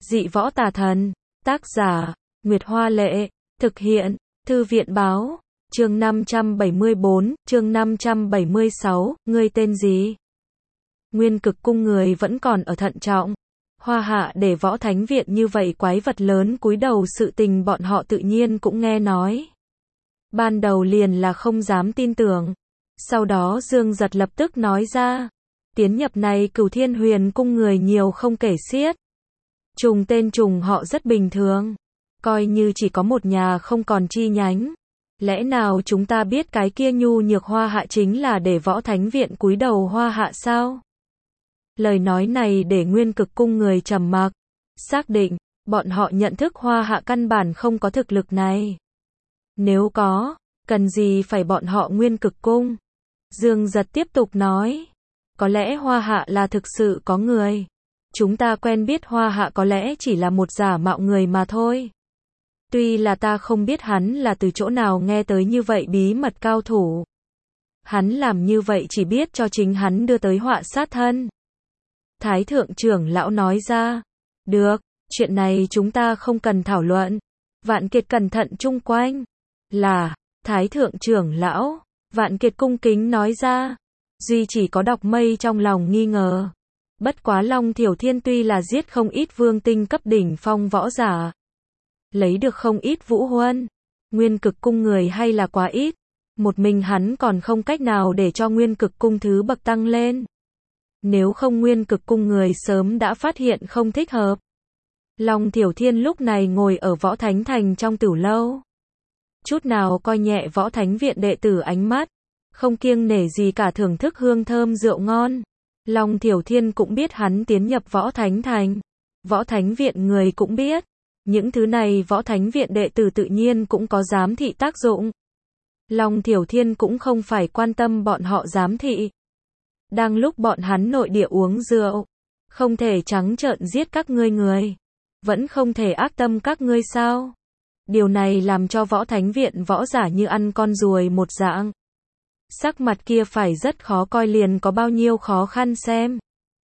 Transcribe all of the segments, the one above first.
Dị võ tà thần. Tác giả, Nguyệt Hoa Lệ. Thực hiện, Thư viện Báo. Chương 574, chương 576, ngươi tên gì? Nguyên Cực Cung người vẫn còn ở thận trọng. Hoa Hạ để Võ Thánh Viện như vậy quái vật lớn cúi đầu, sự tình bọn họ tự nhiên cũng nghe nói. Ban đầu liền là không dám tin tưởng. Sau đó Dương Giật lập tức nói ra, tiến nhập này Cửu Thiên Huyền Cung người nhiều không kể xiết. Trùng tên trùng họ rất bình thường. Coi như chỉ có một nhà không còn chi nhánh. Lẽ nào chúng ta biết cái kia nhu nhược Hoa Hạ chính là để Võ Thánh Viện cúi đầu Hoa Hạ sao? Lời nói này để Nguyên Cực Cung người trầm mặc. Xác định, bọn họ nhận thức Hoa Hạ căn bản không có thực lực này. Nếu có, cần gì phải bọn họ Nguyên Cực Cung? Dương Giật tiếp tục nói, có lẽ Hoa Hạ là thực sự có người. Chúng ta quen biết Hoa Hạ có lẽ chỉ là một giả mạo người mà thôi. Tuy là ta không biết hắn là từ chỗ nào nghe tới như vậy bí mật cao thủ. Hắn làm như vậy chỉ biết cho chính hắn đưa tới họa sát thân. Thái thượng trưởng lão nói ra, được, chuyện này chúng ta không cần thảo luận. Vạn Kiệt cẩn thận chung quanh. Là, Thái thượng trưởng lão, Vạn Kiệt cung kính nói ra. Duy chỉ có Độc Mây trong lòng nghi ngờ. Bất quá Long Thiểu Thiên tuy là giết không ít vương tinh cấp đỉnh phong võ giả, lấy được không ít vũ huân. Nguyên Cực Cung người hay là quá ít. Một mình hắn còn không cách nào để cho Nguyên Cực Cung thứ bậc tăng lên. Nếu không Nguyên Cực Cung người sớm đã phát hiện không thích hợp. Long Thiểu Thiên lúc này ngồi ở Võ Thánh Thành trong tửu lâu. Chút nào coi nhẹ Võ Thánh Viện đệ tử ánh mắt. Không kiêng nể gì cả thưởng thức hương thơm rượu ngon. Long Thiểu Thiên cũng biết hắn tiến nhập Võ Thánh Thành. Võ Thánh Viện người cũng biết. Những thứ này Võ Thánh Viện đệ tử tự nhiên cũng có giám thị tác dụng. Long Thiểu Thiên cũng không phải quan tâm bọn họ giám thị. Đang lúc bọn hắn nội địa uống rượu, không thể trắng trợn giết các ngươi người. Vẫn không thể ác tâm các ngươi sao? Điều này làm cho Võ Thánh Viện võ giả như ăn con ruồi một dạng. Sắc mặt kia phải rất khó coi, liền có bao nhiêu khó khăn xem.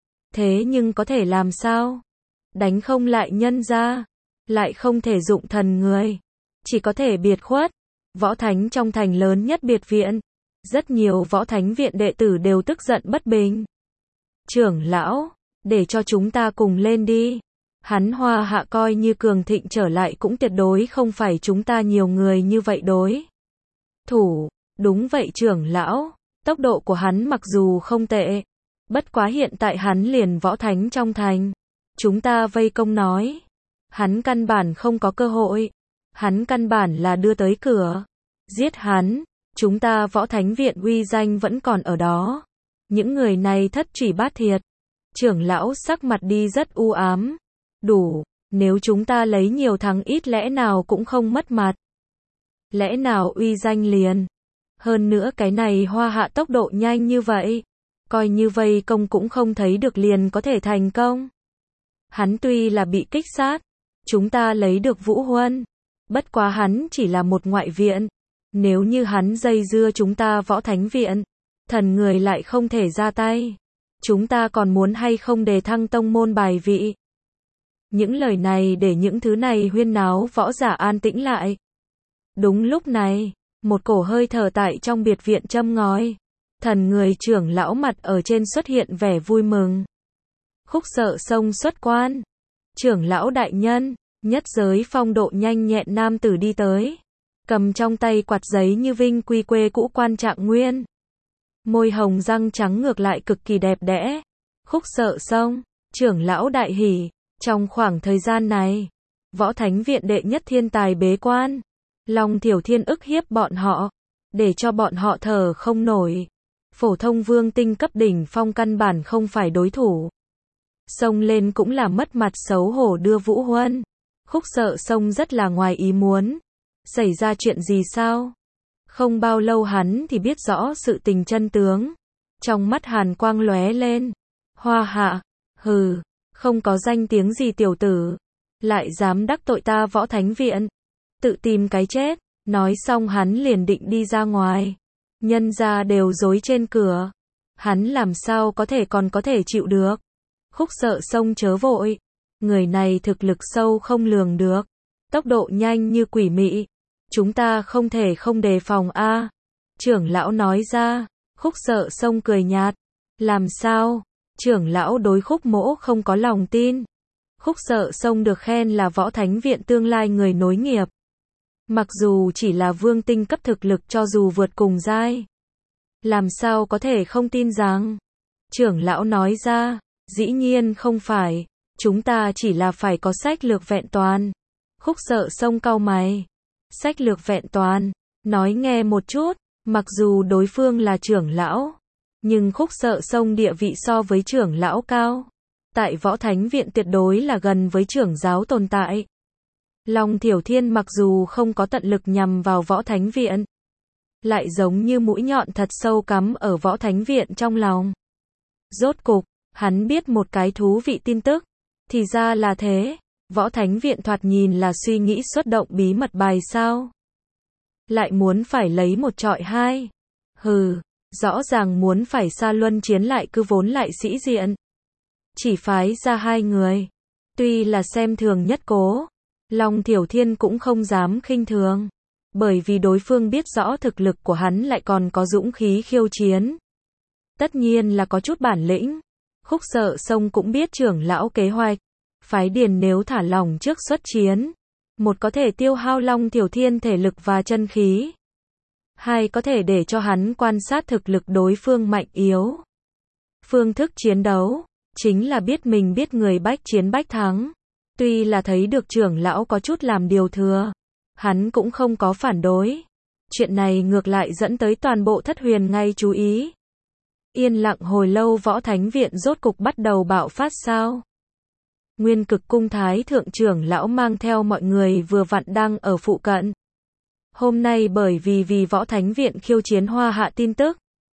Thế nhưng có thể làm sao? Đánh không lại nhân ra, lại không thể dụng thần người. Chỉ có thể biệt khuất. Võ Thánh trong thành lớn nhất biệt viện. Rất nhiều Võ Thánh Viện đệ tử đều tức giận bất bình. Trưởng lão, để cho chúng ta cùng lên đi. Hắn Hoa Hạ coi như cường thịnh trở lại cũng tuyệt đối không phải chúng ta nhiều người như vậy đối thủ. Đúng vậy trưởng lão, tốc độ của hắn mặc dù không tệ. Bất quá hiện tại hắn liền Võ Thánh trong thành. Chúng ta vây công nói. Hắn căn bản không có cơ hội. Hắn căn bản là đưa tới cửa. Giết hắn. Chúng ta Võ Thánh Viện uy danh vẫn còn ở đó. Những người này thất chỉ bát thiệt. Trưởng lão sắc mặt đi rất u ám. Đủ, nếu chúng ta lấy nhiều thắng ít lẽ nào cũng không mất mặt. Lẽ nào uy danh liền. Hơn nữa cái này Hoa Hạ tốc độ nhanh như vậy. Coi như vây công cũng không thấy được liền có thể thành công. Hắn tuy là bị kích sát. Chúng ta lấy được vũ huân. Bất quá hắn chỉ là một ngoại viện. Nếu như hắn dây dưa chúng ta Võ Thánh Viện, thần người lại không thể ra tay. Chúng ta còn muốn hay không đề thăng tông môn bài vị. Những lời này để những thứ này huyên náo võ giả an tĩnh lại. Đúng lúc này, một cổ hơi thở tại trong biệt viện châm ngòi. Thần người trưởng lão mặt ở trên xuất hiện vẻ vui mừng. Khúc Sợ Sông xuất quan. Trưởng lão đại nhân, nhất giới phong độ nhanh nhẹn nam tử đi tới. Cầm trong tay quạt giấy như vinh quy quê cũ quan Trạng Nguyên. Môi hồng răng trắng ngược lại cực kỳ đẹp đẽ. Khúc Sợ Sông, trưởng lão đại hỉ. Trong khoảng thời gian này, Võ Thánh Viện đệ nhất thiên tài bế quan. Long Thiểu Thiên ức hiếp bọn họ, để cho bọn họ thở không nổi. Phổ thông vương tinh cấp đỉnh phong căn bản không phải đối thủ. Xông lên cũng là mất mặt xấu hổ đưa vũ huân. Khúc Sợ Sông rất là ngoài ý muốn. Xảy ra chuyện gì sao? Không bao lâu hắn thì biết rõ sự tình chân tướng. Trong mắt hàn quang lóe lên. Hoa Hạ, hừ, không có danh tiếng gì tiểu tử. Lại dám đắc tội ta Võ Thánh Viện. Tự tìm cái chết. Nói xong hắn liền định đi ra ngoài. Nhân gia đều dối trên cửa. Hắn làm sao có thể còn có thể chịu được. Khúc Sợ Sông chớ vội. Người này thực lực sâu không lường được, tốc độ nhanh như quỷ mị. Chúng ta không thể không đề phòng a. Trưởng lão nói ra. Khúc Sợ Sông cười nhạt. Làm sao? Trưởng lão đối Khúc Mỗ không có lòng tin. Khúc Sợ Sông được khen là Võ Thánh Viện tương lai người nối nghiệp. Mặc dù chỉ là vương tinh cấp thực lực cho dù vượt cùng giai. Làm sao có thể không tin rằng? Trưởng lão nói ra. Dĩ nhiên không phải. Chúng ta chỉ là phải có sách lược vẹn toàn. Khúc Sợ Sông cau mày. Sách lược vẹn toàn. Nói nghe một chút. Mặc dù đối phương là trưởng lão, nhưng Khúc Sợ Sông địa vị so với trưởng lão cao. Tại Võ Thánh Viện tuyệt đối là gần với trưởng giáo tồn tại. Long Thiểu Thiên mặc dù không có tận lực nhằm vào Võ Thánh Viện, lại giống như mũi nhọn thật sâu cắm ở Võ Thánh Viện trong lòng. Rốt cục, hắn biết một cái thú vị tin tức. Thì ra là thế, Võ Thánh Viện thoạt nhìn là suy nghĩ xuất động bí mật bài sao? Lại muốn phải lấy một trọi hai. Hừ, rõ ràng muốn phải xa luân chiến lại cứ vốn lại sĩ diện. Chỉ phái ra hai người. Tuy là xem thường nhất cố, Long Thiểu Thiên cũng không dám khinh thường. Bởi vì đối phương biết rõ thực lực của hắn lại còn có dũng khí khiêu chiến. Tất nhiên là có chút bản lĩnh. Khúc Sợ Sông cũng biết trưởng lão kế hoạch. Phái Điền nếu thả lỏng trước xuất chiến. Một có thể tiêu hao Long Thiểu Thiên thể lực và chân khí. Hai có thể để cho hắn quan sát thực lực đối phương mạnh yếu. Phương thức chiến đấu, chính là biết mình biết người bách chiến bách thắng. Tuy là thấy được trưởng lão có chút làm điều thừa, hắn cũng không có phản đối. Chuyện này ngược lại dẫn tới toàn bộ Thất Huyền ngay chú ý. Yên lặng hồi lâu Võ Thánh Viện rốt cục bắt đầu bạo phát sao. Nguyên Cực Cung Thái Thượng trưởng lão mang theo mọi người vừa vặn đang ở phụ cận. Hôm nay bởi vì Võ Thánh Viện khiêu chiến Hoa Hạ tin tức,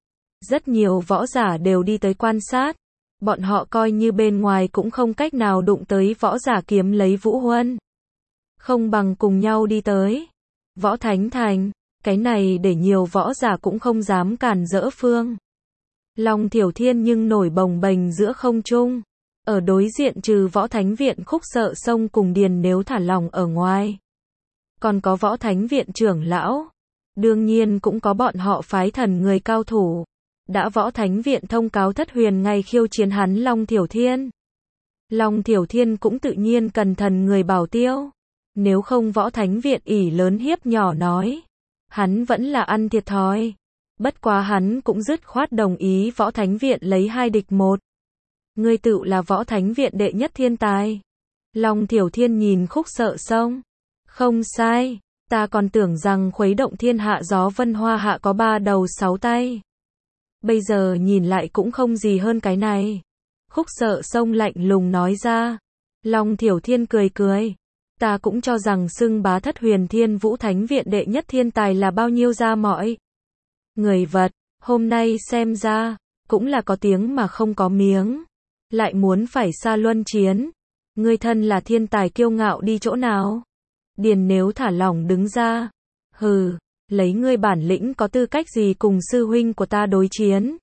rất nhiều võ giả đều đi tới quan sát. Bọn họ coi như bên ngoài cũng không cách nào đụng tới võ giả kiếm lấy Vũ Huân. Không bằng cùng nhau đi tới Võ Thánh Thành, cái này để nhiều võ giả cũng không dám cản rỡ phương. Long Thiểu Thiên nhưng nổi bồng bềnh giữa không trung. Ở đối diện trừ Võ Thánh Viện Khúc Sợ Sông cùng Điền nếu thả lỏng ở ngoài. Còn có Võ Thánh Viện trưởng lão. Đương nhiên cũng có bọn họ phái thần người cao thủ. Đã Võ Thánh Viện thông cáo Thất Huyền ngày khiêu chiến hắn Long Thiểu Thiên. Long Thiểu Thiên cũng tự nhiên cần thần người bảo tiêu. Nếu không Võ Thánh Viện ỷ lớn hiếp nhỏ nói. Hắn vẫn là ăn thiệt thòi. Bất quá hắn cũng dứt khoát đồng ý Võ Thánh Viện lấy 2 địch 1. Ngươi tự là Võ Thánh Viện đệ nhất thiên tài. Long Thiểu Thiên nhìn Khúc Sợ Sông. Không sai, ta còn tưởng rằng khuấy động thiên hạ gió vân Hoa Hạ có 3 đầu 6 tay. Bây giờ nhìn lại cũng không gì hơn cái này. Khúc Sợ Sông lạnh lùng nói ra. Long Thiểu Thiên cười cười. Ta cũng cho rằng xưng bá Thất Huyền Thiên Vũ Thánh Viện đệ nhất thiên tài là bao nhiêu ra mọi người vật. Hôm nay xem ra, cũng là có tiếng mà không có miếng. Lại muốn phải xa luân chiến. Ngươi thân là thiên tài kiêu ngạo đi chỗ nào? Điền nếu thả lỏng đứng ra. Hừ, lấy ngươi bản lĩnh có tư cách gì cùng sư huynh của ta đối chiến?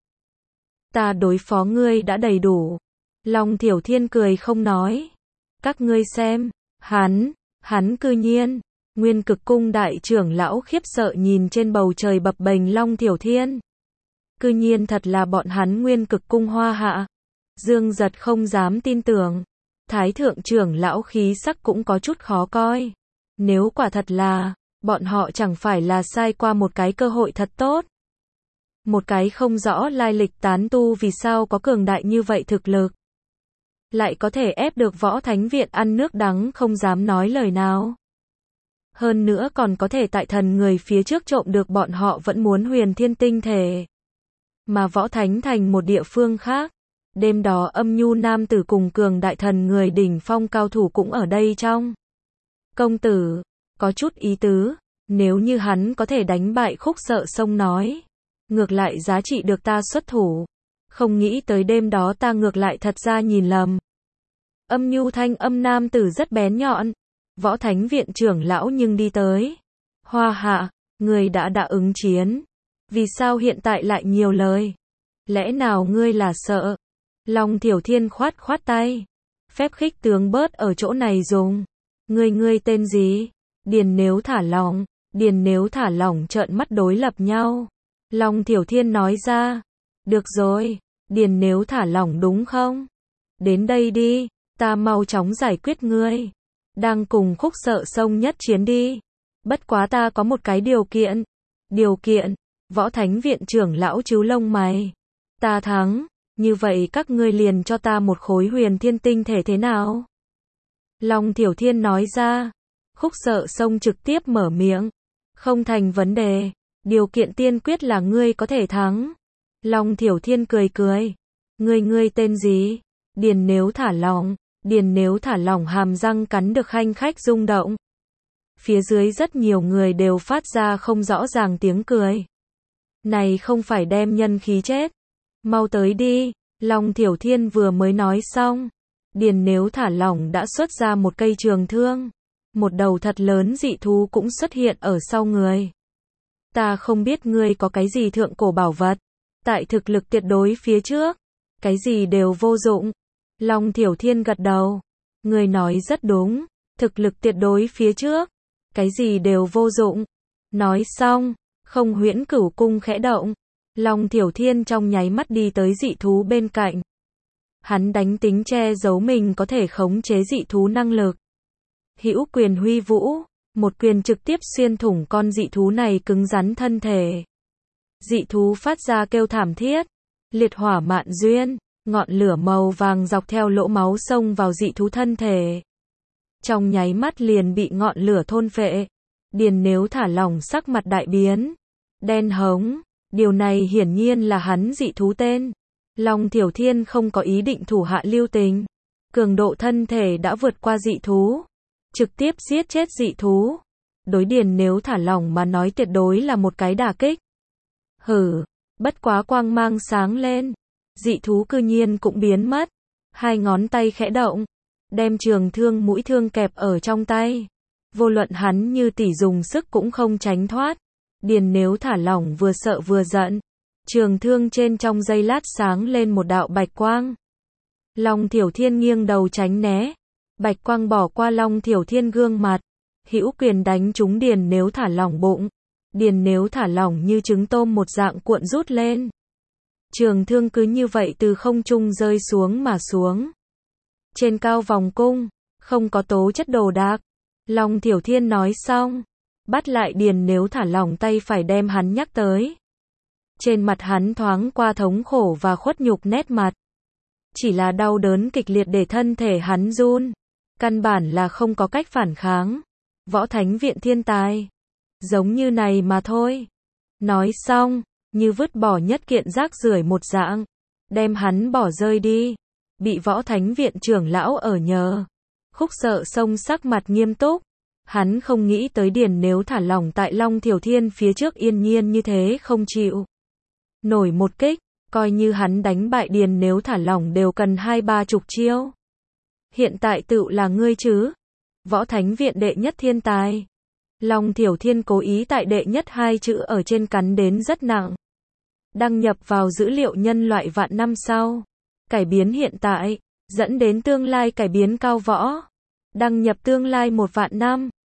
Ta đối phó ngươi đã đầy đủ. Long Thiểu Thiên cười không nói. Các ngươi xem, hắn cư nhiên. Nguyên Cực Cung đại trưởng lão khiếp sợ nhìn trên bầu trời bập bềnh Long Thiểu Thiên. Cư nhiên thật là bọn hắn Nguyên Cực Cung Hoa Hạ. Dương Giật không dám tin tưởng. Thái thượng trưởng lão khí sắc cũng có chút khó coi. Nếu quả thật là, bọn họ chẳng phải là sai qua một cái cơ hội thật tốt. Một cái không rõ lai lịch tán tu vì sao có cường đại như vậy thực lực. Lại có thể ép được Võ Thánh Viện ăn nước đắng không dám nói lời nào. Hơn nữa còn có thể tại thần người phía trước trộm được bọn họ vẫn muốn huyền thiên tinh thể. Mà Võ Thánh Thành một địa phương khác. Đêm đó âm nhu nam tử cùng cường đại thần người đỉnh phong cao thủ cũng ở đây trong. Công tử, có chút ý tứ, nếu như hắn có thể đánh bại Khúc Sợ Sông nói. Ngược lại giá trị được ta xuất thủ. Không nghĩ tới đêm đó ta ngược lại thật ra nhìn lầm. Âm nhu thanh âm nam tử rất bén nhọn. Võ Thánh Viện trưởng lão nhưng đi tới. Hoa Hạ, ngươi đã ứng chiến. Vì sao hiện tại lại nhiều lời? Lẽ nào ngươi là sợ? Long Thiểu Thiên khoát tay. Phép khích tướng bớt ở chỗ này dùng. Ngươi tên gì? Điền Nếu thả lỏng. Điền Nếu thả lỏng trợn mắt đối lập nhau. Long Thiểu Thiên nói ra. Được rồi, Điền Nếu thả lỏng đúng không? Đến đây đi, ta mau chóng giải quyết ngươi. Đang cùng Khúc Sợ Sông nhất chiến đi. Bất quá ta có một cái điều kiện. Điều kiện? Võ Thánh Viện trưởng lão trứu lông mày. Ta thắng, như vậy các ngươi liền cho ta một khối huyền thiên tinh thể thế nào? Long Thiểu Thiên nói ra. Khúc Sợ Sông trực tiếp mở miệng. Không thành vấn đề, điều kiện tiên quyết là ngươi có thể thắng. Long Thiểu Thiên cười cười. Ngươi tên gì? Điền Nếu thả lỏng. Điền Nếu thả lỏng hàm răng cắn được khanh khách rung động. Phía dưới rất nhiều người đều phát ra không rõ ràng tiếng cười. Này không phải đem nhân khí chết. Mau tới đi. Long Thiểu Thiên vừa mới nói xong. Điền Nếu thả lỏng đã xuất ra một cây trường thương. Một đầu thật lớn dị thú cũng xuất hiện ở sau người. Ta không biết ngươi có cái gì thượng cổ bảo vật. Tại thực lực tuyệt đối phía trước, cái gì đều vô dụng. Long Thiểu Thiên gật đầu. Ngươi nói rất đúng. Thực lực tuyệt đối phía trước, cái gì đều vô dụng. Nói xong, Không Huyễn Cửu cung khẽ động. Long Thiểu Thiên trong nháy mắt đi tới dị thú bên cạnh. Hắn đánh tính che giấu mình có thể khống chế dị thú năng lực. Hữu quyền huy vũ, một quyền trực tiếp xuyên thủng con dị thú này cứng rắn thân thể. Dị thú phát ra kêu thảm thiết. Liệt hỏa mạn duyên, ngọn lửa màu vàng dọc theo lỗ máu xông vào dị thú thân thể. Trong nháy mắt liền bị ngọn lửa thôn phệ. Điền Nếu thả lỏng sắc mặt đại biến. Đen hống, điều này hiển nhiên là hắn dị thú tên. Long Thiểu Thiên không có ý định thủ hạ lưu tình. Cường độ thân thể đã vượt qua dị thú. Trực tiếp giết chết dị thú. Đối Điền Nếu thả lỏng mà nói tuyệt đối là một cái đả kích. Hử, bất quá quang mang sáng lên. Dị thú cư nhiên cũng biến mất. Hai ngón tay khẽ động. Đem trường thương mũi thương kẹp ở trong tay. Vô luận hắn như tỷ dùng sức cũng không tránh thoát. Điền Nếu thả lỏng vừa sợ vừa giận. Trường thương trên trong giây lát sáng lên một đạo bạch quang. Long Thiểu Thiên nghiêng đầu tránh né. Bạch quang bỏ qua Long Thiểu Thiên gương mặt. Hữu quyền đánh trúng Điền Nếu thả lỏng bụng. Điền Nếu thả lỏng như trứng tôm một dạng cuộn rút lên. Trường thương cứ như vậy từ không trung rơi xuống mà xuống. Trên cao vòng cung, không có tố chất đồ đạc. Long Thiểu Thiên nói xong, bắt lại Điền Nếu thả lỏng tay phải đem hắn nhắc tới. Trên mặt hắn thoáng qua thống khổ và khuất nhục nét mặt. Chỉ là đau đớn kịch liệt để thân thể hắn run. Căn bản là không có cách phản kháng. Võ Thánh Viện thiên tài. Giống như này mà thôi. Nói xong, như vứt bỏ nhất kiện rác rưởi một dạng. Đem hắn bỏ rơi đi. Bị Võ Thánh Viện trưởng lão ở nhờ. Khúc Sợ Sông sắc mặt nghiêm túc. Hắn không nghĩ tới Điền Nếu thả lỏng tại Long Thiểu Thiên phía trước yên nhiên như thế không chịu nổi một kích. Coi như hắn đánh bại Điền Nếu thả lỏng đều cần 20-30 chiêu. Hiện tại tự là ngươi chứ. Võ Thánh Viện đệ nhất thiên tài. Long Thiểu Thiên cố ý tại đệ nhất hai chữ ở trên cắn đến rất nặng. Đăng nhập vào dữ liệu nhân loại vạn năm sau. Cải biến hiện tại, dẫn đến tương lai cải biến cao võ. Đăng nhập tương lai 1 vạn năm.